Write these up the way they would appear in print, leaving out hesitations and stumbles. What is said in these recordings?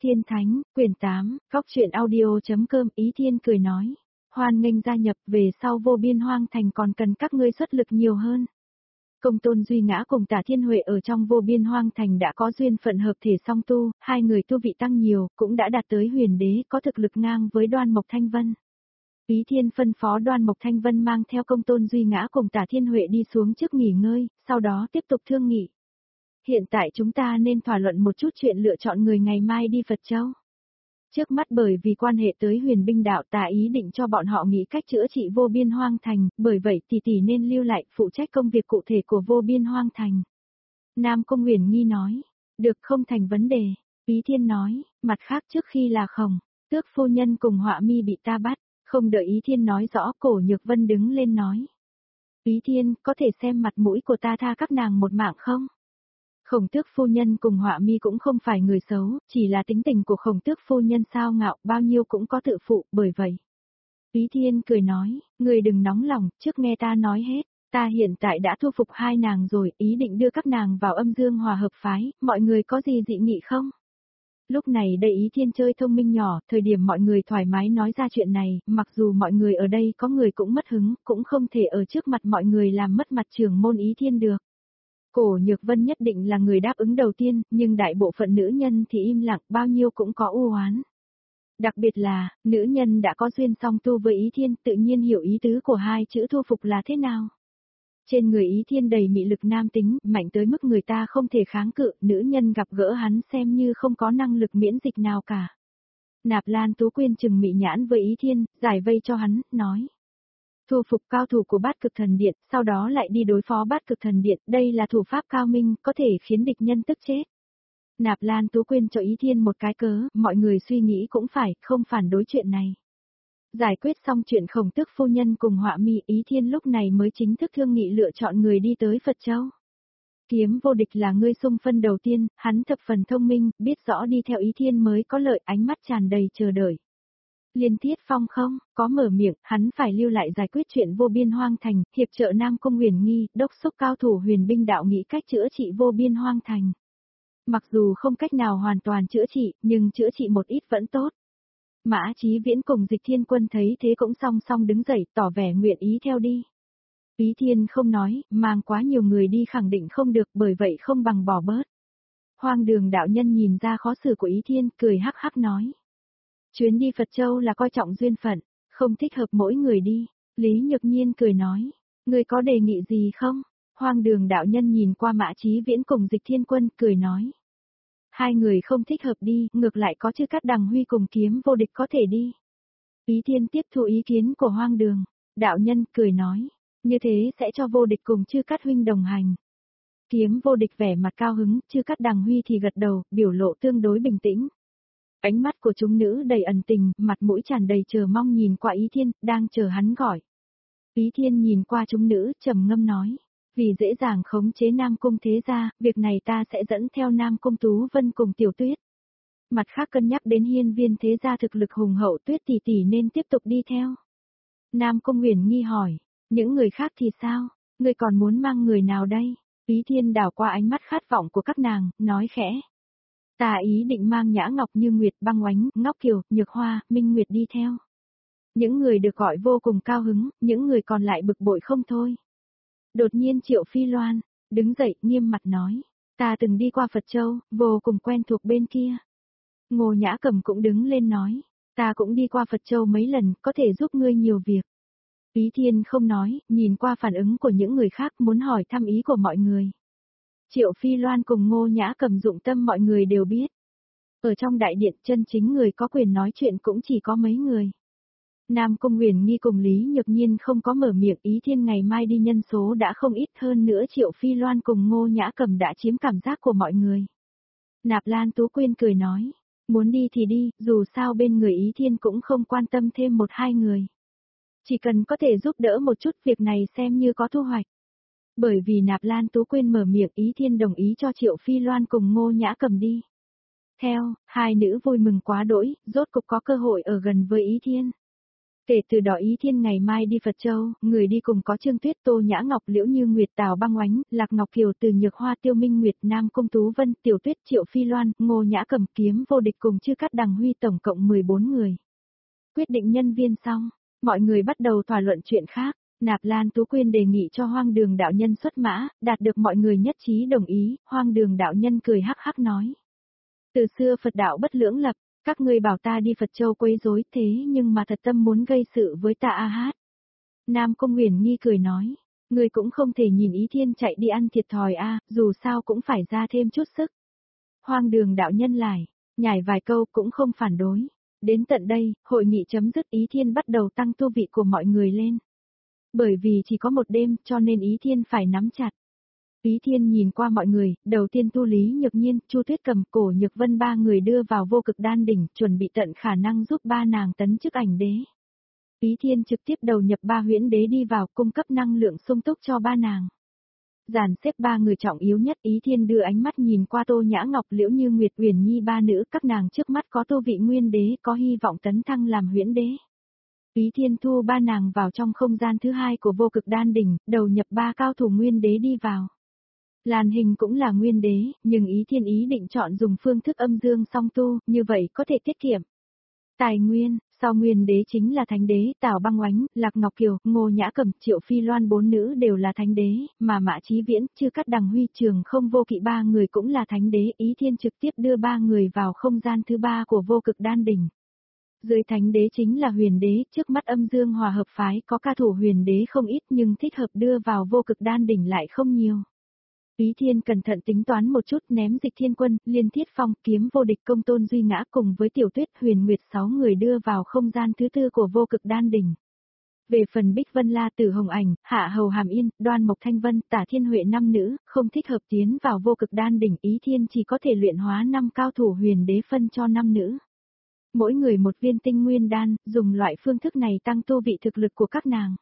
Thiên Thánh, quyển 8, Góc truyện audio.com. Ý Thiên cười nói, hoan nghênh gia nhập, về sau Vô Biên Hoang Thành còn cần các ngươi xuất lực nhiều hơn. Công Tôn Duy Ngã cùng Tả Thiên Huệ ở trong Vô Biên Hoang Thành đã có duyên phận hợp thể song tu, hai người tu vị tăng nhiều, cũng đã đạt tới huyền đế, có thực lực ngang với Đoan Mộc Thanh Vân. Ý Thiên phân phó Đoan Mộc Thanh Vân mang theo Công Tôn Duy Ngã cùng Tả Thiên Huệ đi xuống trước nghỉ ngơi, sau đó tiếp tục thương nghị. Hiện tại chúng ta nên thảo luận một chút chuyện lựa chọn người ngày mai đi Phật Châu. Trước mắt bởi vì quan hệ tới huyền binh đạo, ta ý định cho bọn họ nghĩ cách chữa trị Vô Biên Hoang Thành, bởi vậy tỷ nên lưu lại phụ trách công việc cụ thể của Vô Biên Hoang Thành. Nam Cung Huyền Nghi nói, được, không thành vấn đề. Ý Thiên nói, mặt khác trước khi là Khổng Tước phu nhân cùng Họa Mi bị ta bắt, không đợi Ý Thiên nói rõ, Cổ Nhược Vân đứng lên nói. Ý Thiên, có thể xem mặt mũi của ta tha các nàng một mạng không? Khổng Tước phu nhân cùng Họa Mi cũng không phải người xấu, chỉ là tính tình của Khổng Tước phu nhân sao ngạo, bao nhiêu cũng có tự phụ, bởi vậy. Ý Thiên cười nói, người đừng nóng lòng, trước nghe ta nói hết, ta hiện tại đã thu phục hai nàng rồi, ý định đưa các nàng vào Âm Dương Hòa Hợp phái, mọi người có gì dị nghị không? Lúc này đây Ý Thiên chơi thông minh nhỏ, thời điểm mọi người thoải mái nói ra chuyện này, mặc dù mọi người ở đây có người cũng mất hứng, cũng không thể ở trước mặt mọi người làm mất mặt trưởng môn Ý Thiên được. Cổ Nhược Vân nhất định là người đáp ứng đầu tiên, nhưng đại bộ phận nữ nhân thì im lặng, bao nhiêu cũng có u oán. Đặc biệt là, nữ nhân đã có duyên song tu với Ý Thiên, tự nhiên hiểu ý tứ của hai chữ thu phục là thế nào. Trên người Ý Thiên đầy mị lực nam tính, mạnh tới mức người ta không thể kháng cự, nữ nhân gặp gỡ hắn xem như không có năng lực miễn dịch nào cả. Nạp Lan Tú Quyên chừng mị nhãn với Ý Thiên, giải vây cho hắn, nói. Thu phục cao thủ của Bát Cực Thần Điện, sau đó lại đi đối phó Bát Cực Thần Điện, đây là thủ pháp cao minh, có thể khiến địch nhân tức chết. Nạp Lan Tú Quyên cho Ý Thiên một cái cớ, mọi người suy nghĩ cũng phải, không phản đối chuyện này. Giải quyết xong chuyện Khổng Tước phu nhân cùng Họa Mi, Ý Thiên lúc này mới chính thức thương nghị lựa chọn người đi tới Phật Châu. Kiếm Vô Địch là người xung phân đầu tiên, hắn thập phần thông minh, biết rõ đi theo Ý Thiên mới có lợi, ánh mắt tràn đầy chờ đợi. Liên Thiết Phong không, có mở miệng, hắn phải lưu lại giải quyết chuyện Vô Biên Hoang Thành, hiệp trợ Nam Cung Huyền Nghi, đốc thúc cao thủ huyền binh đạo nghĩ cách chữa trị Vô Biên Hoang Thành. Mặc dù không cách nào hoàn toàn chữa trị, nhưng chữa trị một ít vẫn tốt. Mã Chí Viễn cùng Dịch Thiên Quân thấy thế cũng song song đứng dậy, tỏ vẻ nguyện ý theo đi. Ý Thiên không nói, mang quá nhiều người đi khẳng định không được, bởi vậy không bằng bỏ bớt. Hoang Đường đạo nhân nhìn ra khó xử của Ý Thiên, cười hắc hắc nói. Chuyến đi Phật Châu là coi trọng duyên phận, không thích hợp mỗi người đi. Lý Nhược Nhiên cười nói, người có đề nghị gì không? Hoang Đường đạo nhân nhìn qua Mã Chí Viễn cùng Dịch Thiên Quân, cười nói. Hai người không thích hợp đi, ngược lại có Chư Cát Đằng Huy cùng Kiếm Vô Địch có thể đi. Ý Thiên tiếp thu ý kiến của Hoang Đường, đạo nhân cười nói, như thế sẽ cho Vô Địch cùng Chư Cát huynh đồng hành. Kiếm Vô Địch vẻ mặt cao hứng, Chư Cát Đằng Huy thì gật đầu, biểu lộ tương đối bình tĩnh. Ánh mắt của chúng nữ đầy ẩn tình, mặt mũi tràn đầy chờ mong nhìn qua Ý Thiên, đang chờ hắn gọi. Ý Thiên nhìn qua chúng nữ, trầm ngâm nói, vì dễ dàng khống chế Nam Cung thế gia, việc này ta sẽ dẫn theo Nam Cung Tú Vân cùng Tiểu Tuyết. Mặt khác cân nhắc đến hiên viên thế gia thực lực hùng hậu, Tuyết tỷ nên tiếp tục đi theo. Nam Cung Huyền Nghi hỏi, những người khác thì sao, ngươi còn muốn mang người nào đây? Ý Thiên đảo qua ánh mắt khát vọng của các nàng, nói khẽ. Ta ý định mang Nhã Ngọc Như Nguyệt, Băng Oánh, Ngọc Kiều, Nhược Hoa, Minh Nguyệt đi theo. Những người được gọi vô cùng cao hứng, những người còn lại bực bội không thôi. Đột nhiên Triệu Phi Loan đứng dậy, nghiêm mặt nói, ta từng đi qua Phật Châu, vô cùng quen thuộc bên kia. Ngô Nhã Cầm cũng đứng lên nói, ta cũng đi qua Phật Châu mấy lần, có thể giúp ngươi nhiều việc. Ý Thiên không nói, nhìn qua phản ứng của những người khác muốn hỏi thăm ý của mọi người. Triệu Phi Loan cùng Ngô Nhã Cầm dụng tâm mọi người đều biết. Ở trong đại điện chân chính người có quyền nói chuyện cũng chỉ có mấy người. Nam Cung Huyền Nghi cùng Lý Nhược Nhiên không có mở miệng, Ý Thiên ngày mai đi nhân số đã không ít, hơn nữa Triệu Phi Loan cùng Ngô Nhã Cầm đã chiếm cảm giác của mọi người. Nạp Lan Tú Quyên cười nói, muốn đi thì đi, dù sao bên người Ý Thiên cũng không quan tâm thêm một hai người. Chỉ cần có thể giúp đỡ một chút, việc này xem như có thu hoạch. Bởi vì Nạp Lan Tú Quyên mở miệng, Ý Thiên đồng ý cho Triệu Phi Loan cùng Ngô Nhã Cầm đi. Theo, hai nữ vui mừng quá đỗi, rốt cục có cơ hội ở gần với Ý Thiên. Kể từ đó Ý Thiên ngày mai đi Phật Châu, người đi cùng có Trương Tuyết, Tô Nhã Ngọc, Liễu Như Nguyệt, Tào Băng Oánh, Lạc Ngọc Kiều, Từ Nhược Hoa, Tiêu Minh Nguyệt, Nam Cung Tú Vân, Tiểu Tuyết, Triệu Phi Loan, Ngô Nhã Cầm, Kiếm Vô Địch cùng Chư Cát Đằng Huy, tổng cộng 14 người. Quyết định nhân viên xong, mọi người bắt đầu thảo luận chuyện khác. Nạp Lan Tú Quyên đề nghị cho Hoang Đường đạo nhân xuất mã, đạt được mọi người nhất trí đồng ý. Hoang Đường đạo nhân cười hắc hắc nói: từ xưa Phật đạo bất lưỡng lập, các ngươi bảo ta đi Phật Châu quấy rối, thế nhưng mà thật tâm muốn gây sự với ta a hát. Nam Cung Huyền Nghi cười nói: ngươi cũng không thể nhìn Ý Thiên chạy đi ăn thiệt thòi a, dù sao cũng phải ra thêm chút sức. Hoang Đường đạo nhân lại nhảy vài câu cũng không phản đối. Đến tận đây, hội nghị chấm dứt. Ý Thiên bắt đầu tăng tu vị của mọi người lên. Bởi vì chỉ có một đêm cho nên Ý Thiên phải nắm chặt. Ý Thiên nhìn qua mọi người, đầu tiên tu Lý Nhược Nhiên, Chu Tuyết Cầm, Cổ Nhược Vân ba người đưa vào vô cực đan đỉnh, chuẩn bị tận khả năng giúp ba nàng tấn chức ảnh đế. Ý Thiên trực tiếp đầu nhập ba huyễn đế đi vào, cung cấp năng lượng sung túc cho ba nàng. Dàn xếp ba người trọng yếu nhất. Ý Thiên đưa ánh mắt nhìn qua Tô Nhã Ngọc, Liễu Như Nguyệt, Uyển Nhi ba nữ, các nàng trước mắt có tu vị nguyên đế, có hy vọng tấn thăng làm huyễn đế. Ý Thiên thu ba nàng vào trong không gian thứ hai của vô cực đan đỉnh, đầu nhập ba cao thủ nguyên đế đi vào. Lan Hình cũng là nguyên đế, nhưng Ý Thiên ý định chọn dùng phương thức âm dương song tu, như vậy có thể tiết kiệm tài nguyên. Sau nguyên đế chính là thánh đế, Tào Băng Oánh, Lạc Ngọc Kiều, Ngô Nhã Cầm, Triệu Phi Loan bốn nữ đều là thánh đế, mà Mã Chí Viễn, Chư Cát Đằng Huy, Trường Không Vô Kỵ ba người cũng là thánh đế. Ý Thiên trực tiếp đưa ba người vào không gian thứ ba của vô cực đan đỉnh. Dưới thánh đế chính là huyền đế, trước mắt âm dương hòa hợp phái có ca thủ huyền đế không ít nhưng thích hợp đưa vào vô cực đan đỉnh lại không nhiều. Ý Thiên cẩn thận tính toán một chút, ném Dịch Thiên Quân, Liên Thiết Phong, Kiếm Vô Địch, Công Tôn Duy Ngã cùng với Tiểu Tuyết, Huyền Nguyệt 6 người đưa vào không gian thứ tư của vô cực đan đỉnh. Về phần Bích Vân La Tử Hồng Ảnh, Hạ Hầu Hàm Yên, Đoan Mộc Thanh Vân, Tả Thiên Huệ 5 nữ, không thích hợp tiến vào vô cực đan đỉnh. Ý Thiên chỉ có thể luyện hóa 5 cao thủ huyền đế phân cho 5 nữ. Mỗi người một viên tinh nguyên đan, dùng loại phương thức này tăng tu vị thực lực của các nàng.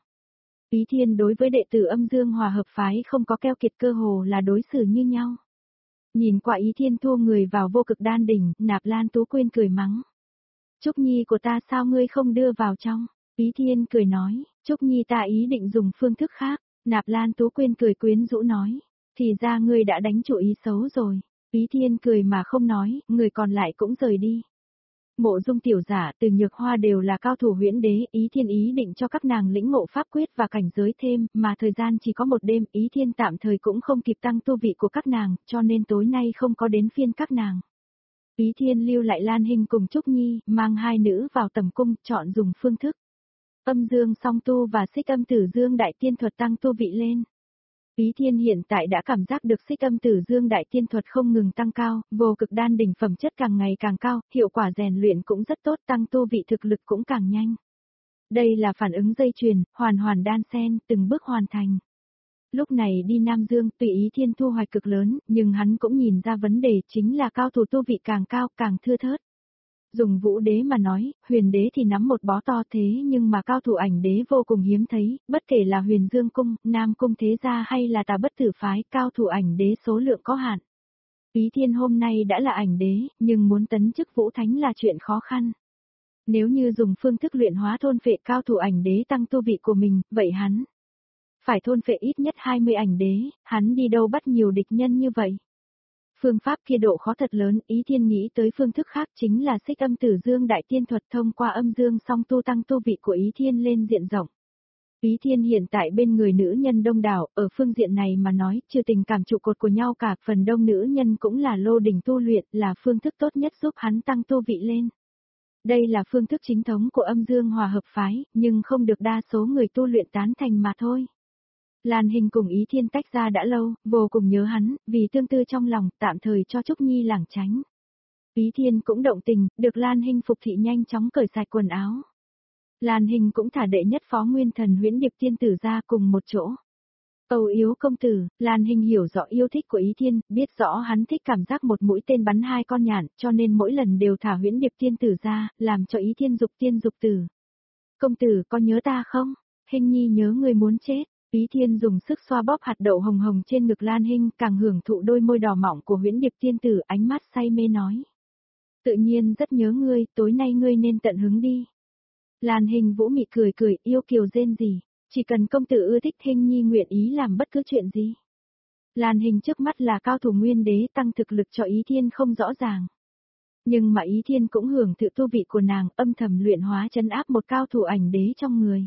Ý Thiên đối với đệ tử âm dương hòa hợp phái không có keo kiệt, cơ hồ là đối xử như nhau. Nhìn qua Ý Thiên thu người vào vô cực đan đỉnh, Nạp Lan Tú Quyên cười mắng: Trúc Nhi của ta sao ngươi không đưa vào trong? Ý Thiên cười nói: Trúc Nhi ta ý định dùng phương thức khác. Nạp Lan Tú Quyên cười quyến rũ nói: thì ra ngươi đã đánh chủ ý xấu rồi. Ý Thiên cười mà không nói, người còn lại cũng rời đi. Mộ Dung tiểu giả, Từ Nhược Hoa đều là cao thủ huyễn đế. Ý Thiên ý định cho các nàng lĩnh ngộ pháp quyết và cảnh giới thêm, mà thời gian chỉ có một đêm. Ý Thiên tạm thời cũng không kịp tăng tu vị của các nàng, cho nên tối nay không có đến phiên các nàng. Ý Thiên lưu lại Lan Hình cùng Trúc Nhi, mang hai nữ vào tầm cung, chọn dùng phương thức âm dương song tu và xích âm tử dương đại tiên thuật tăng tu vị lên. Ý Thiên hiện tại đã cảm giác được xích âm tử dương đại tiên thuật không ngừng tăng cao, vô cực đan đỉnh phẩm chất càng ngày càng cao, hiệu quả rèn luyện cũng rất tốt, tăng tu vị thực lực cũng càng nhanh. Đây là phản ứng dây chuyền, hoàn hoàn đan xen, từng bước hoàn thành. Lúc này đi Nam Dương, tùy Ý Thiên thu hoạch cực lớn, nhưng hắn cũng nhìn ra vấn đề chính là cao thủ tu vị càng cao, càng thưa thớt. Dùng vũ đế mà nói, huyền đế thì nắm một bó to thế nhưng mà cao thủ ảnh đế vô cùng hiếm thấy, bất kể là huyền dương cung, nam cung thế gia hay là tà bất tử phái, cao thủ ảnh đế số lượng có hạn. Ý Thiên hôm nay đã là ảnh đế, nhưng muốn tấn chức vũ thánh là chuyện khó khăn. Nếu như dùng phương thức luyện hóa thôn phệ cao thủ ảnh đế tăng tu vị của mình, vậy hắn phải thôn phệ ít nhất 20 ảnh đế, hắn đi đâu bắt nhiều địch nhân như vậy? Phương pháp kia độ khó thật lớn. Ý Thiên nghĩ tới phương thức khác chính là xích âm tử dương đại tiên thuật, thông qua âm dương song tu tăng tu vị của Ý Thiên lên diện rộng. Ý Thiên hiện tại bên người nữ nhân đông đảo, ở phương diện này mà nói, trừ tình cảm trụ cột của nhau cả, phần đông nữ nhân cũng là lô đỉnh tu luyện, là phương thức tốt nhất giúp hắn tăng tu vị lên. Đây là phương thức chính thống của âm dương hòa hợp phái, nhưng không được đa số người tu luyện tán thành mà thôi. Lan Hình cùng Ý Thiên tách ra đã lâu, vô cùng nhớ hắn, vì tương tư trong lòng, tạm thời cho Trúc Nhi lảng tránh. Ý Thiên cũng động tình, được Lan Hình phục thị nhanh chóng cởi sạch quần áo. Lan Hình cũng thả đệ nhất phó nguyên thần huyễn điệp tiên tử ra cùng một chỗ. Âu Yếu công tử, Lan Hình hiểu rõ yêu thích của Ý Thiên, biết rõ hắn thích cảm giác một mũi tên bắn hai con nhạn, cho nên mỗi lần đều thả huyễn điệp tiên tử ra, làm cho Ý Thiên dục tiên dục tử. Công tử có nhớ ta không? Hình nhi nhớ người muốn chết. Ý Thiên dùng sức xoa bóp hạt đậu hồng hồng trên ngực Lan Hình, càng hưởng thụ đôi môi đỏ mọng của huyễn điệp tiên tử, ánh mắt say mê nói. Tự nhiên rất nhớ ngươi, tối nay ngươi nên tận hứng đi. Lan Hình Vũ mị cười cười yêu kiều rên gì, chỉ cần công tử ưa thích Hình Nhi nguyện ý làm bất cứ chuyện gì. Lan Hình trước mắt là cao thủ nguyên đế tăng thực lực cho Ý Thiên không rõ ràng. Nhưng mà Ý Thiên cũng hưởng thụ tu vị của nàng âm thầm luyện hóa trấn áp một cao thủ ảnh đế trong người.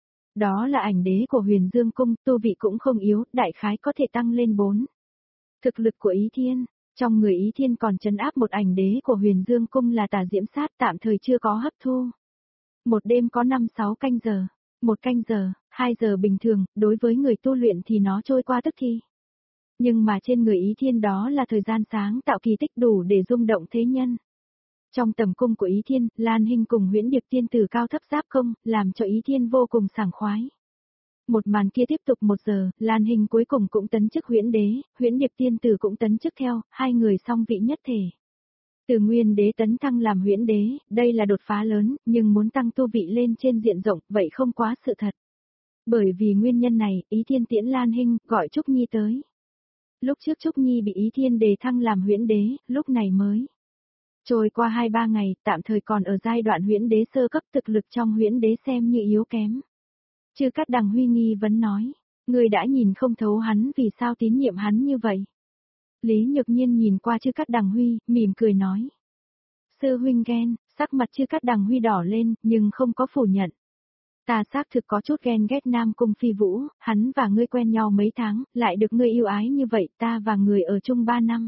Đó là ảnh đế của Huyền Dương Cung, tu vị cũng không yếu, đại khái có thể tăng lên 4. Thực lực của Ý Thiên, trong người Ý Thiên còn trấn áp một ảnh đế của Huyền Dương Cung là Tà Diễm Sát tạm thời chưa có hấp thu. Một đêm có 5-6 canh giờ, 1 canh giờ, 2 giờ bình thường, đối với người tu luyện thì nó trôi qua tức thì. Nhưng mà trên người Ý Thiên đó là thời gian sáng tạo kỳ tích đủ để rung động thế nhân. Trong tầm cung của Ý Thiên, Lan Hinh cùng Huyễn Điệp Tiên Tử cao thấp giáp công, làm cho Ý Thiên vô cùng sảng khoái. Một màn kia tiếp tục 1 giờ, Lan Hinh cuối cùng cũng tấn chức Huyễn Đế, Huyễn Điệp Tiên Tử cũng tấn chức theo, hai người song vị nhất thể. Từ Nguyên Đế tấn thăng làm Huyễn Đế, đây là đột phá lớn, nhưng muốn tăng tu vị lên trên diện rộng, vậy không quá sự thật. Bởi vì nguyên nhân này, Ý Thiên tiễn Lan Hinh, gọi Trúc Nhi tới. Lúc trước Trúc Nhi bị Ý Thiên đề thăng làm Huyễn Đế, lúc này mới trôi qua 2-3 ngày, tạm thời còn ở giai đoạn Huyễn Đế sơ cấp, thực lực trong Huyễn Đế xem như yếu kém. Chư Cát Đằng Huy nghi vấn nói, người đã nhìn không thấu hắn vì sao tín nhiệm hắn như vậy. Lý Nhược Nhiên nhìn qua Chư Cát Đằng Huy, mỉm cười nói. Sư huynh ghen, sắc mặt Chư Cát Đằng Huy đỏ lên, nhưng không có phủ nhận. Ta xác thực có chút ghen ghét Nam Cung Phi Vũ, hắn và ngươi quen nhau mấy tháng, lại được ngươi yêu ái như vậy, ta và người ở chung 3 năm.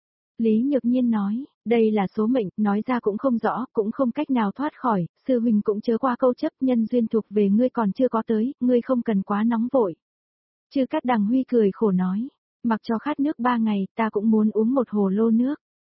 Lý Nhược Nhiên nói, đây là số mệnh, nói ra cũng không rõ, cũng không cách nào thoát khỏi, sư huynh cũng chớ qua câu chấp nhân duyên thuộc về ngươi còn chưa có tới, ngươi không cần quá nóng vội. Chư Cát Đằng Huy cười khổ nói, mặc cho khát nước 3 ngày, ta cũng muốn uống một hồ lô nước.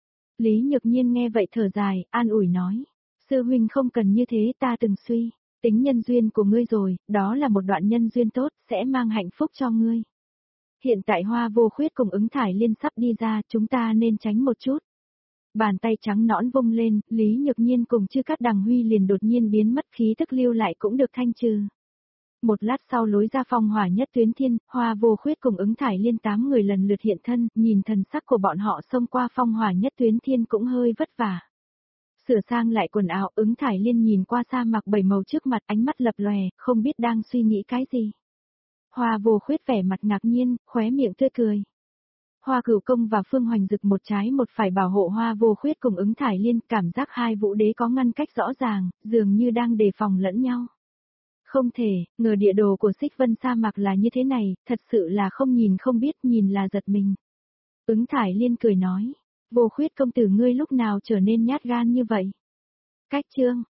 Lý Nhược Nhiên nghe vậy thở dài, an ủi nói, sư huynh không cần như thế ta từng suy, tính nhân duyên của ngươi rồi, đó là một đoạn nhân duyên tốt, sẽ mang hạnh phúc cho ngươi. Hiện tại Hoa Vô Khuyết cùng Ứng Thải Liên sắp đi ra, chúng ta nên tránh một chút. Bàn tay trắng nõn vung lên, Lý Nhược Nhiên cùng Chư Cát Đằng Huy liền đột nhiên biến mất, khí tức lưu lại cũng được thanh trừ. Một lát sau lối ra phong hỏa nhất tuyến thiên, Hoa Vô Khuyết cùng Ứng Thải Liên 8 người lần lượt hiện thân, nhìn thần sắc của bọn họ xông qua phong hỏa nhất tuyến thiên cũng hơi vất vả. Sửa sang lại quần áo, Ứng Thải Liên nhìn qua sa mạc 7 màu trước mặt, ánh mắt lập lòe, không biết đang suy nghĩ cái gì. Hoa Vô Khuyết vẻ mặt ngạc nhiên, khóe miệng tươi cười. Hoa Cửu Công và Phương Hoành Dực một trái một phải bảo hộ Hoa Vô Khuyết cùng Ứng Thải Liên, cảm giác hai vũ đế có ngăn cách rõ ràng, dường như đang đề phòng lẫn nhau. Không thể, ngờ địa đồ của Xích Vân sa mạc là như thế này, thật sự là không nhìn không biết, nhìn là giật mình. Ứng Thải Liên cười nói, Vô Khuyết công tử ngươi lúc nào trở nên nhát gan như vậy? Cách chương